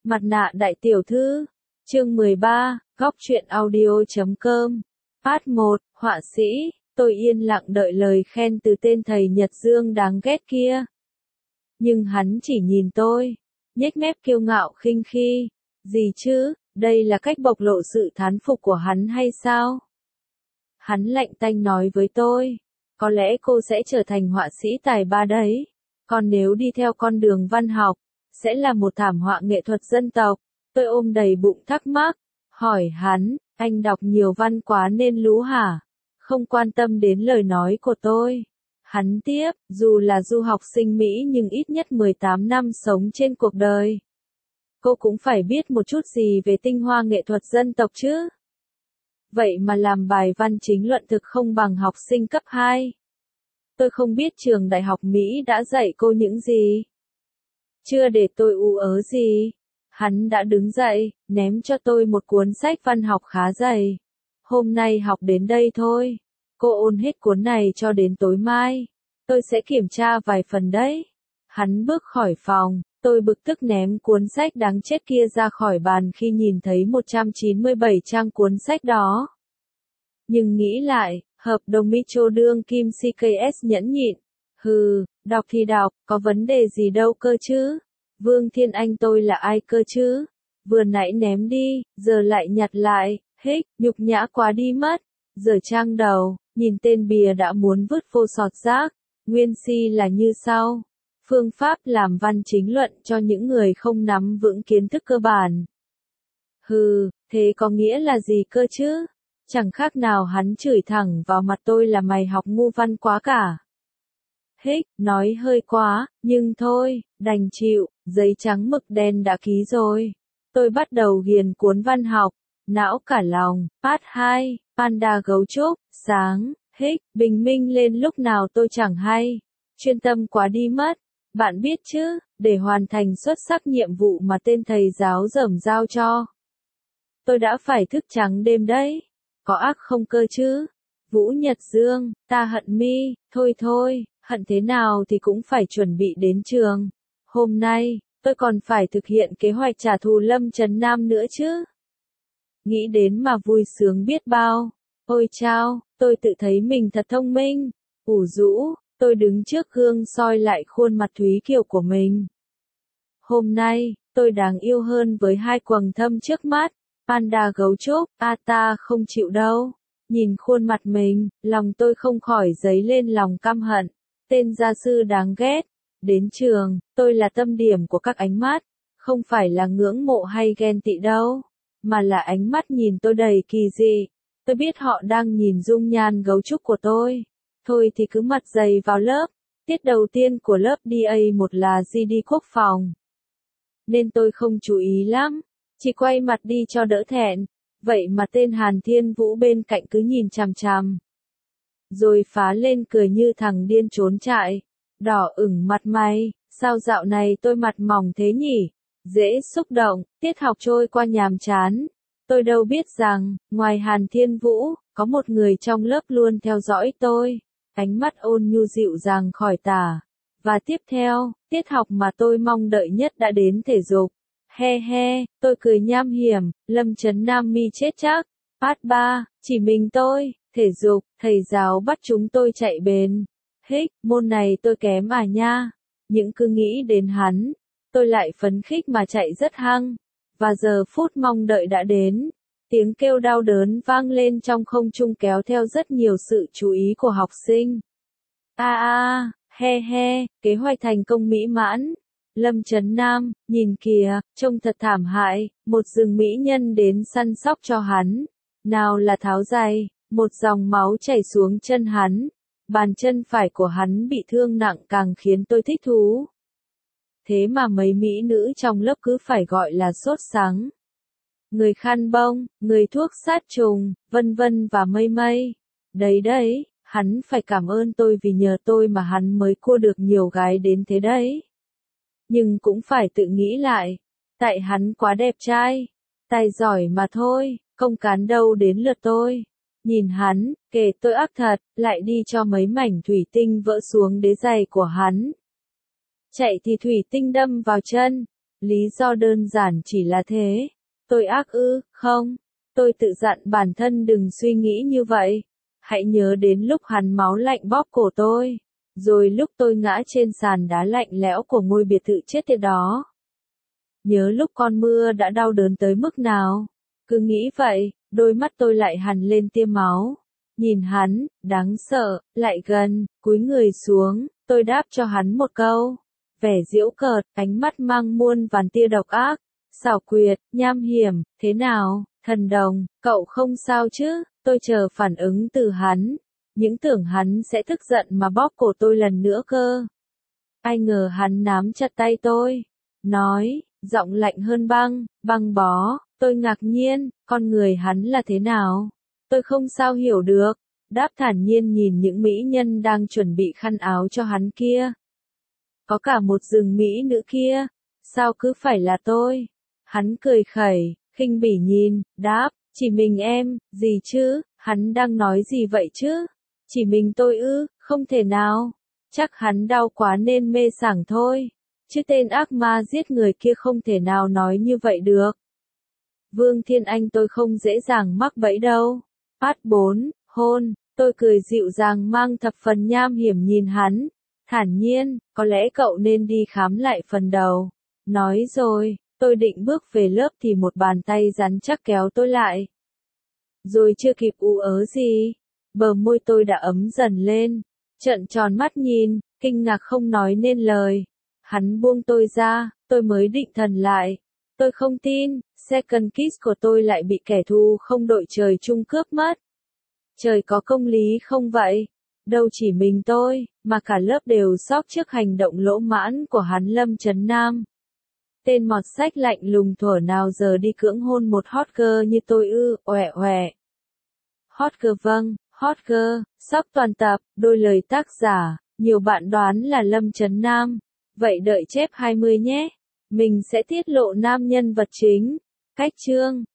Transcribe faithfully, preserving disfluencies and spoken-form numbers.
Mặt nạ đại tiểu thư, chương mười ba, góc truyện audio chấm com. Part một, họa sĩ, tôi yên lặng đợi lời khen từ tên thầy Nhật Dương đáng ghét kia. Nhưng hắn chỉ nhìn tôi, nhếch mép kiêu ngạo khinh khi. Gì chứ, đây là cách bộc lộ sự thán phục của hắn hay sao? Hắn lạnh tanh nói với tôi, có lẽ cô sẽ trở thành họa sĩ tài ba đấy. Còn nếu đi theo con đường văn học, sẽ là một thảm họa nghệ thuật dân tộc. Tôi ôm đầy bụng thắc mắc, hỏi hắn, anh đọc nhiều văn quá nên lú hả? Không quan tâm đến lời nói của tôi. Hắn tiếp, dù là du học sinh Mỹ nhưng ít nhất mười tám năm sống trên cuộc đời. Cô cũng phải biết một chút gì về tinh hoa nghệ thuật dân tộc chứ. Vậy mà làm bài văn chính luận thực không bằng học sinh cấp hai. Tôi không biết trường đại học Mỹ đã dạy cô những gì. Chưa để tôi ú ớ gì. Hắn đã đứng dậy, ném cho tôi một cuốn sách văn học khá dày. Hôm nay học đến đây thôi. Cô ôn hết cuốn này cho đến tối mai. Tôi sẽ kiểm tra vài phần đấy. Hắn bước khỏi phòng, tôi bực tức ném cuốn sách đáng chết kia ra khỏi bàn khi nhìn thấy một trăm chín mươi bảy trang cuốn sách đó. Nhưng nghĩ lại, hợp đồng Micho đương kim xê ca ét nhẫn nhịn. Hừ, đọc thì đọc, có vấn đề gì đâu cơ chứ? Vương Thiên Anh tôi là ai cơ chứ? Vừa nãy ném đi, giờ lại nhặt lại, hích, nhục nhã quá đi mất. Giờ trang đầu, nhìn tên bìa đã muốn vứt vô sọt rác. Nguyên si là như sau. Phương pháp làm văn chính luận cho những người không nắm vững kiến thức cơ bản. Hừ, thế có nghĩa là gì cơ chứ? Chẳng khác nào hắn chửi thẳng vào mặt tôi là mày học ngu văn quá cả. Hích, nói hơi quá, nhưng thôi, đành chịu, giấy trắng mực đen đã ký rồi. Tôi bắt đầu ghiền cuốn văn học, não cả lòng. Part hai, Panda gấu trúc, sáng, hích, bình minh lên lúc nào tôi chẳng hay. Chuyên tâm quá đi mất. Bạn biết chứ, để hoàn thành xuất sắc nhiệm vụ mà tên thầy giáo dởm giao cho. Tôi đã phải thức trắng đêm đấy. Có ác không cơ chứ? Vũ Nhật Dương, ta hận mi, thôi thôi, hận thế nào thì cũng phải chuẩn bị đến trường. Hôm nay, tôi còn phải thực hiện kế hoạch trả thù Lâm Trấn Nam nữa chứ. Nghĩ đến mà vui sướng biết bao. Ôi chao, tôi tự thấy mình thật thông minh. Ủ rũ, tôi đứng trước gương soi lại khuôn mặt Thúy Kiều của mình. Hôm nay, tôi đáng yêu hơn với hai quầng thâm trước mắt. Panda gấu trúc, a ta không chịu đâu. Nhìn khuôn mặt mình, lòng tôi không khỏi dấy lên lòng căm hận. Tên gia sư đáng ghét. Đến trường, tôi là tâm điểm của các ánh mắt. Không phải là ngưỡng mộ hay ghen tị đâu. Mà là ánh mắt nhìn tôi đầy kỳ dị. Tôi biết họ đang nhìn dung nhan gấu trúc của tôi. Thôi thì cứ mặt dày vào lớp. Tiết đầu tiên của lớp đê a một là giê đê quốc phòng. Nên tôi không chú ý lắm. Chỉ quay mặt đi cho đỡ thẹn. Vậy mà tên Hàn Thiên Vũ bên cạnh cứ nhìn chằm chằm. Rồi phá lên cười như thằng điên trốn chạy. Đỏ ửng mặt mày, sao dạo này tôi mặt mỏng thế nhỉ? Dễ xúc động, tiết học trôi qua nhàm chán. Tôi đâu biết rằng, ngoài Hàn Thiên Vũ, có một người trong lớp luôn theo dõi tôi. Ánh mắt ôn nhu dịu dàng khỏi tả. Và tiếp theo, tiết học mà tôi mong đợi nhất đã đến thể dục. He he, tôi cười nham hiểm, Lâm Trấn Nam mi chết chắc. Part ba, chỉ mình tôi, thể dục, thầy giáo bắt chúng tôi chạy bền. Hích, môn này tôi kém à nha. Những cứ nghĩ đến hắn, tôi lại phấn khích mà chạy rất hăng. Và giờ phút mong đợi đã đến. Tiếng kêu đau đớn vang lên trong không trung kéo theo rất nhiều sự chú ý của học sinh. A a, he he, kế hoạch thành công mỹ mãn. Lâm Trấn Nam, nhìn kìa, trông thật thảm hại, một rừng mỹ nhân đến săn sóc cho hắn. Nào là tháo giày, một dòng máu chảy xuống chân hắn. Bàn chân phải của hắn bị thương nặng càng khiến tôi thích thú. Thế mà mấy mỹ nữ trong lớp cứ phải gọi là sốt sắng. Người khăn bông, người thuốc sát trùng, vân vân và mây mây. Đấy đấy, hắn phải cảm ơn tôi vì nhờ tôi mà hắn mới cua được nhiều gái đến thế đấy. Nhưng cũng phải tự nghĩ lại, tại hắn quá đẹp trai, tài giỏi mà thôi, không cán đâu đến lượt tôi. Nhìn hắn, kể tôi ác thật, lại đi cho mấy mảnh thủy tinh vỡ xuống đế giày của hắn. Chạy thì thủy tinh đâm vào chân, lý do đơn giản chỉ là thế. Tôi ác ư, không. Tôi tự dặn bản thân đừng suy nghĩ như vậy. Hãy nhớ đến lúc hắn máu lạnh bóp cổ tôi. Rồi lúc tôi ngã trên sàn đá lạnh lẽo của ngôi biệt thự chết tiệt đó. Nhớ lúc con mưa đã đau đớn tới mức nào. Cứ nghĩ vậy, đôi mắt tôi lại hằn lên tia máu. Nhìn hắn, đáng sợ, lại gần, cúi người xuống, tôi đáp cho hắn một câu. Vẻ giễu cợt, ánh mắt mang muôn vàn tia độc ác, xảo quyệt, nham hiểm, thế nào, thần đồng, cậu không sao chứ, tôi chờ phản ứng từ hắn. Những tưởng hắn sẽ tức giận mà bóp cổ tôi lần nữa cơ. Ai ngờ hắn nắm chặt tay tôi, nói, giọng lạnh hơn băng, băng bó, tôi ngạc nhiên, con người hắn là thế nào? Tôi không sao hiểu được, đáp thản nhiên nhìn những mỹ nhân đang chuẩn bị khăn áo cho hắn kia. Có cả một rừng mỹ nữ kia, sao cứ phải là tôi? Hắn cười khẩy, khinh bỉ nhìn, đáp, chỉ mình em, gì chứ, hắn đang nói gì vậy chứ? Chỉ mình tôi ư, không thể nào, chắc hắn đau quá nên mê sảng thôi, chứ tên ác ma giết người kia không thể nào nói như vậy được. Vương Thiên Anh tôi không dễ dàng mắc bẫy đâu. Part bốn, hôn, tôi cười dịu dàng mang thập phần nham hiểm nhìn hắn, thản nhiên, có lẽ cậu nên đi khám lại phần đầu. Nói rồi, tôi định bước về lớp thì một bàn tay rắn chắc kéo tôi lại. Rồi chưa kịp ú ớ gì, bờ môi tôi đã ấm dần lên, trợn tròn mắt nhìn, kinh ngạc không nói nên lời. Hắn buông tôi ra, tôi mới định thần lại. Tôi không tin, second kiss của tôi lại bị kẻ thù không đội trời chung cướp mất. Trời có công lý không vậy? Đâu chỉ mình tôi, mà cả lớp đều sốc trước hành động lỗ mãn của hắn Lâm Chấn Nam. Tên mọt sách lạnh lùng thuở nào giờ đi cưỡng hôn một hot girl như tôi ư, oẻ oẻ. Hot girl vâng, hot girl, sốc toàn tập, đôi lời tác giả, nhiều bạn đoán là Lâm Chấn Nam. Vậy đợi chép hai mươi nhé. Mình sẽ tiết lộ nam nhân vật chính. Cách chương